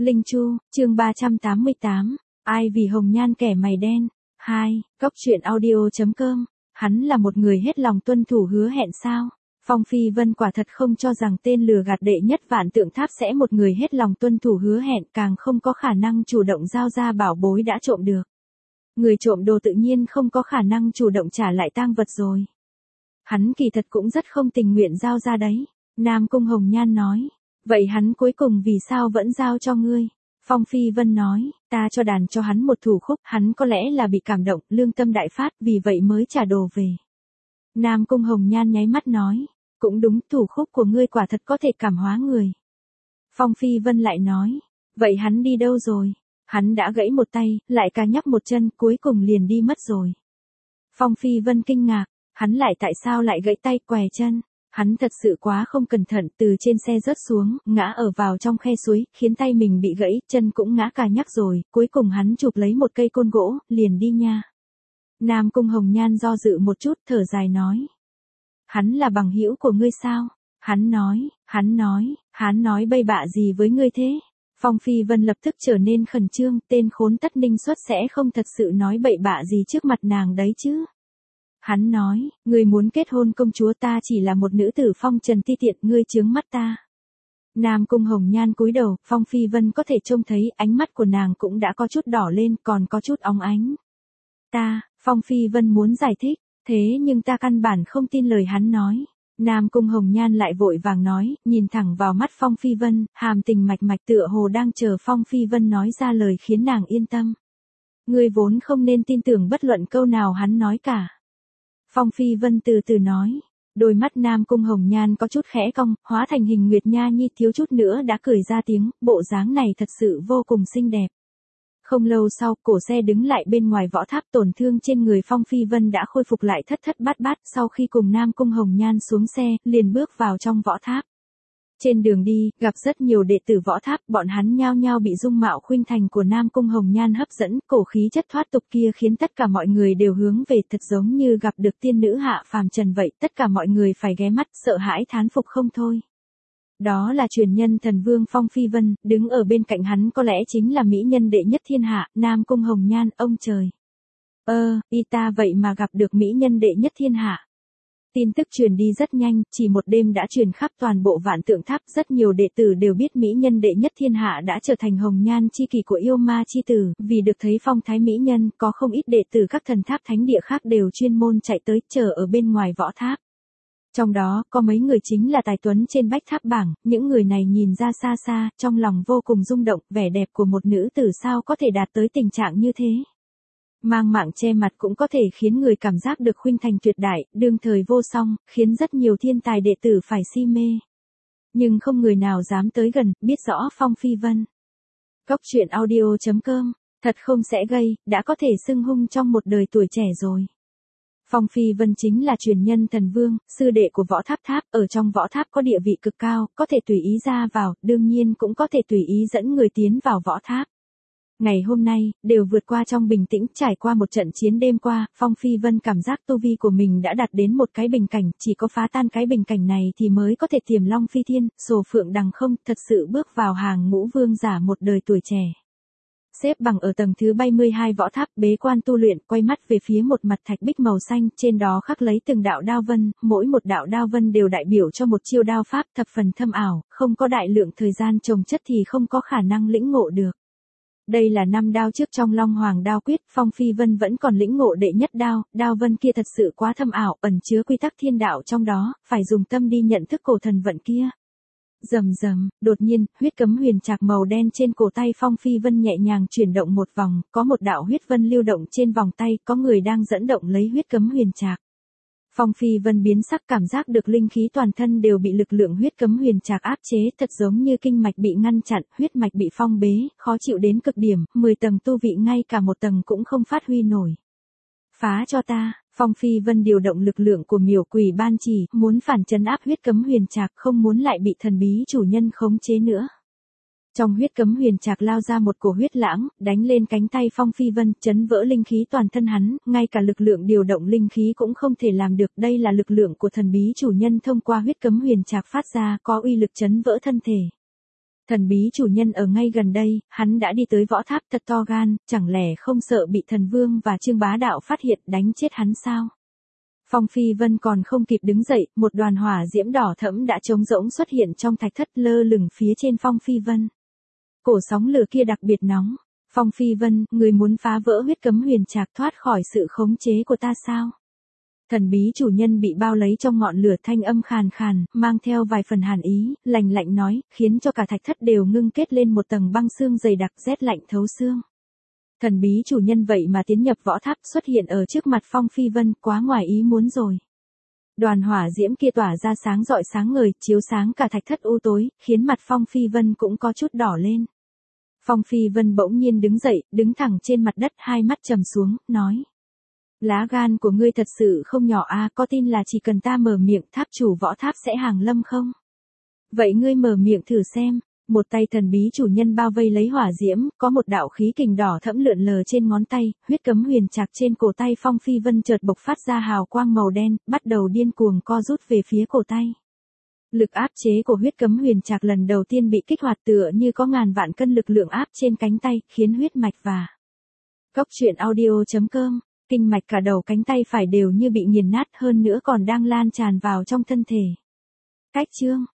Linh Chu, chương 388, ai vì hồng nhan kẻ mày đen. 2. Cốc truyện audio.com. Hắn là một người hết lòng tuân thủ hứa hẹn sao? Phong Phi Vân quả thật không cho rằng tên lừa gạt đệ nhất Vạn Tượng Tháp sẽ một người hết lòng tuân thủ hứa hẹn, càng không có khả năng chủ động giao ra bảo bối đã trộm được. Người trộm đồ tự nhiên không có khả năng chủ động trả lại tang vật rồi. Hắn kỳ thật cũng rất không tình nguyện giao ra đấy. Nam Cung Hồng Nhan nói. Vậy hắn cuối cùng vì sao vẫn giao cho ngươi? Phong Phi Vân nói, ta cho đàn cho hắn một thủ khúc, hắn có lẽ là bị cảm động, lương tâm đại phát, vì vậy mới trả đồ về. Nam Cung Hồng Nhan nháy mắt nói, cũng đúng, thủ khúc của ngươi quả thật có thể cảm hóa người. Phong Phi Vân lại nói, vậy hắn đi đâu rồi? Hắn đã gãy một tay, lại cá nhắc một chân, cuối cùng liền đi mất rồi. Phong Phi Vân kinh ngạc, hắn lại tại sao lại gãy tay què chân? Hắn thật sự quá không cẩn thận, từ trên xe rớt xuống, ngã ở vào trong khe suối, khiến tay mình bị gãy, chân cũng ngã cà nhắc rồi, cuối cùng hắn chụp lấy một cây côn gỗ, liền đi nha. Nam Cung Hồng Nhan do dự một chút, thở dài nói. Hắn là bằng hữu của ngươi sao? Hắn nói bậy bạ gì với ngươi thế? Phong Phi Vân lập tức trở nên khẩn trương, tên khốn Tất Ninh Xuất sẽ không thật sự nói bậy bạ gì trước mặt nàng đấy chứ. Hắn nói, ngươi muốn kết hôn công chúa, ta chỉ là một nữ tử phong trần ti tiện, ngươi chướng mắt ta. Nam Cung Hồng Nhan cúi đầu, Phong Phi Vân có thể trông thấy ánh mắt của nàng cũng đã có chút đỏ lên, còn có chút óng ánh. Phong Phi Vân muốn giải thích, thế nhưng ta căn bản không tin lời hắn nói. Nam Cung Hồng Nhan lại vội vàng nói, nhìn thẳng vào mắt Phong Phi Vân, hàm tình mạch mạch tựa hồ đang chờ Phong Phi Vân nói ra lời khiến nàng yên tâm. Ngươi vốn không nên tin tưởng bất luận câu nào hắn nói cả. Phong Phi Vân từ từ nói, đôi mắt Nam Cung Hồng Nhan có chút khẽ cong, hóa thành hình Nguyệt Nha Nhi, thiếu chút nữa đã cười ra tiếng, bộ dáng này thật sự vô cùng xinh đẹp. Không lâu sau, cổ xe đứng lại bên ngoài võ tháp, tổn thương trên người Phong Phi Vân đã khôi phục lại thất thất bát bát, sau khi cùng Nam Cung Hồng Nhan xuống xe, liền bước vào trong võ tháp. Trên đường đi, gặp rất nhiều đệ tử võ tháp, bọn hắn nhao nhao bị dung mạo khuynh thành của Nam Cung Hồng Nhan hấp dẫn, cổ khí chất thoát tục kia khiến tất cả mọi người đều hướng về, thật giống như gặp được tiên nữ hạ phàm trần vậy, tất cả mọi người phải ghé mắt, sợ hãi thán phục không thôi. Đó là truyền nhân thần vương Phong Phi Vân, đứng ở bên cạnh hắn có lẽ chính là mỹ nhân đệ nhất thiên hạ, Nam Cung Hồng Nhan, ông trời. Y ta vậy mà gặp được mỹ nhân đệ nhất thiên hạ. Tin tức truyền đi rất nhanh, chỉ một đêm đã truyền khắp toàn bộ Vạn Tượng Tháp, rất nhiều đệ tử đều biết mỹ nhân đệ nhất thiên hạ đã trở thành hồng nhan chi kỷ của yêu ma chi tử, vì được thấy phong thái mỹ nhân, có không ít đệ tử các thần tháp thánh địa khác đều chuyên môn chạy tới, chờ ở bên ngoài võ tháp. Trong đó, có mấy người chính là tài tuấn trên bách tháp bảng, những người này nhìn ra xa xa, trong lòng vô cùng rung động, vẻ đẹp của một nữ tử sao có thể đạt tới tình trạng như thế. Mang mạng che mặt cũng có thể khiến người cảm giác được khuynh thành tuyệt đại, đương thời vô song, khiến rất nhiều thiên tài đệ tử phải si mê. Nhưng không người nào dám tới gần, biết rõ Phong Phi Vân. Cốc truyện audio.com, thật không sẽ gây, đã có thể xưng hung trong một đời tuổi trẻ rồi. Phong Phi Vân chính là truyền nhân thần vương, sư đệ của võ tháp tháp, ở trong võ tháp có địa vị cực cao, có thể tùy ý ra vào, đương nhiên cũng có thể tùy ý dẫn người tiến vào võ tháp. Ngày hôm nay, đều vượt qua trong bình tĩnh, trải qua một trận chiến đêm qua, Phong Phi Vân cảm giác tu vi của mình đã đạt đến một cái bình cảnh, chỉ có phá tan cái bình cảnh này thì mới có thể tiềm long phi thiên, sổ phượng đằng không, thật sự bước vào hàng ngũ vương giả một đời tuổi trẻ. Xếp bằng ở tầng thứ 72 võ tháp, bế quan tu luyện, quay mắt về phía một mặt thạch bích màu xanh, trên đó khắc lấy từng đạo đao vân, mỗi một đạo đao vân đều đại biểu cho một chiêu đao pháp thập phần thâm ảo, không có đại lượng thời gian chồng chất thì không có khả năng lĩnh ngộ được. Đây là 5 đao trước trong Long Hoàng đao quyết, Phong Phi Vân vẫn còn lĩnh ngộ đệ nhất đao, đao vân kia thật sự quá thâm ảo, ẩn chứa quy tắc thiên đạo trong đó, phải dùng tâm đi nhận thức cổ thần vận kia. Rầm rầm, đột nhiên, huyết cấm huyền trạc màu đen trên cổ tay Phong Phi Vân nhẹ nhàng chuyển động một vòng, có một đạo huyết vân lưu động trên vòng tay, có người đang dẫn động lấy huyết cấm huyền trạc. Phong Phi Vân biến sắc, cảm giác được linh khí toàn thân đều bị lực lượng huyết cấm huyền trạc áp chế, thật giống như kinh mạch bị ngăn chặn, huyết mạch bị phong bế, khó chịu đến cực điểm, 10 tầng tu vị ngay cả một tầng cũng không phát huy nổi. Phá cho ta, Phong Phi Vân điều động lực lượng của miểu quỷ ban chỉ, muốn phản trấn áp huyết cấm huyền trạc, không muốn lại bị thần bí chủ nhân khống chế nữa. Trong huyết cấm huyền trạc lao ra một cổ huyết lãng, đánh lên cánh tay Phong Phi Vân, chấn vỡ linh khí toàn thân hắn, ngay cả lực lượng điều động linh khí cũng không thể làm được, đây là lực lượng của thần bí chủ nhân thông qua huyết cấm huyền trạc phát ra, có uy lực chấn vỡ thân thể. Thần bí chủ nhân ở ngay gần đây, hắn đã đi tới võ tháp thật to gan, chẳng lẽ không sợ bị thần vương và Trương Bá Đạo phát hiện đánh chết hắn sao? Phong Phi Vân còn không kịp đứng dậy, một đoàn hỏa diễm đỏ thẫm đã trống rỗng xuất hiện trong thạch thất lơ lửng phía trên Phong Phi Vân. Cổ sóng lửa kia đặc biệt nóng. Phong Phi Vân, người muốn phá vỡ huyết cấm huyền trạc thoát khỏi sự khống chế của ta sao? Thần bí chủ nhân bị bao lấy trong ngọn lửa thanh âm khàn khàn, mang theo vài phần hàn ý, lạnh lạnh nói, khiến cho cả thạch thất đều ngưng kết lên một tầng băng xương dày đặc rét lạnh thấu xương. Thần bí chủ nhân vậy mà tiến nhập võ tháp xuất hiện ở trước mặt Phong Phi Vân, quá ngoài ý muốn rồi. Đoàn hỏa diễm kia tỏa ra sáng rọi sáng ngời, chiếu sáng cả thạch thất u tối, khiến mặt Phong Phi Vân cũng có chút đỏ lên. Phong Phi Vân bỗng nhiên đứng dậy, đứng thẳng trên mặt đất, hai mắt trầm xuống, nói. Lá gan của ngươi thật sự không nhỏ a, có tin là chỉ cần ta mở miệng tháp chủ võ tháp sẽ hàng lâm không? Vậy ngươi mở miệng thử xem. Một tay thần bí chủ nhân bao vây lấy hỏa diễm, có một đạo khí kình đỏ thẫm lượn lờ trên ngón tay, huyết cấm huyền trạc trên cổ tay Phong Phi Vân chợt bộc phát ra hào quang màu đen, bắt đầu điên cuồng co rút về phía cổ tay. Lực áp chế của huyết cấm huyền trạc lần đầu tiên bị kích hoạt tựa như có ngàn vạn cân lực lượng áp trên cánh tay, khiến huyết mạch và Goctruyện.audio.com, kinh mạch cả đầu cánh tay phải đều như bị nghiền nát, hơn nữa còn đang lan tràn vào trong thân thể. Cách chương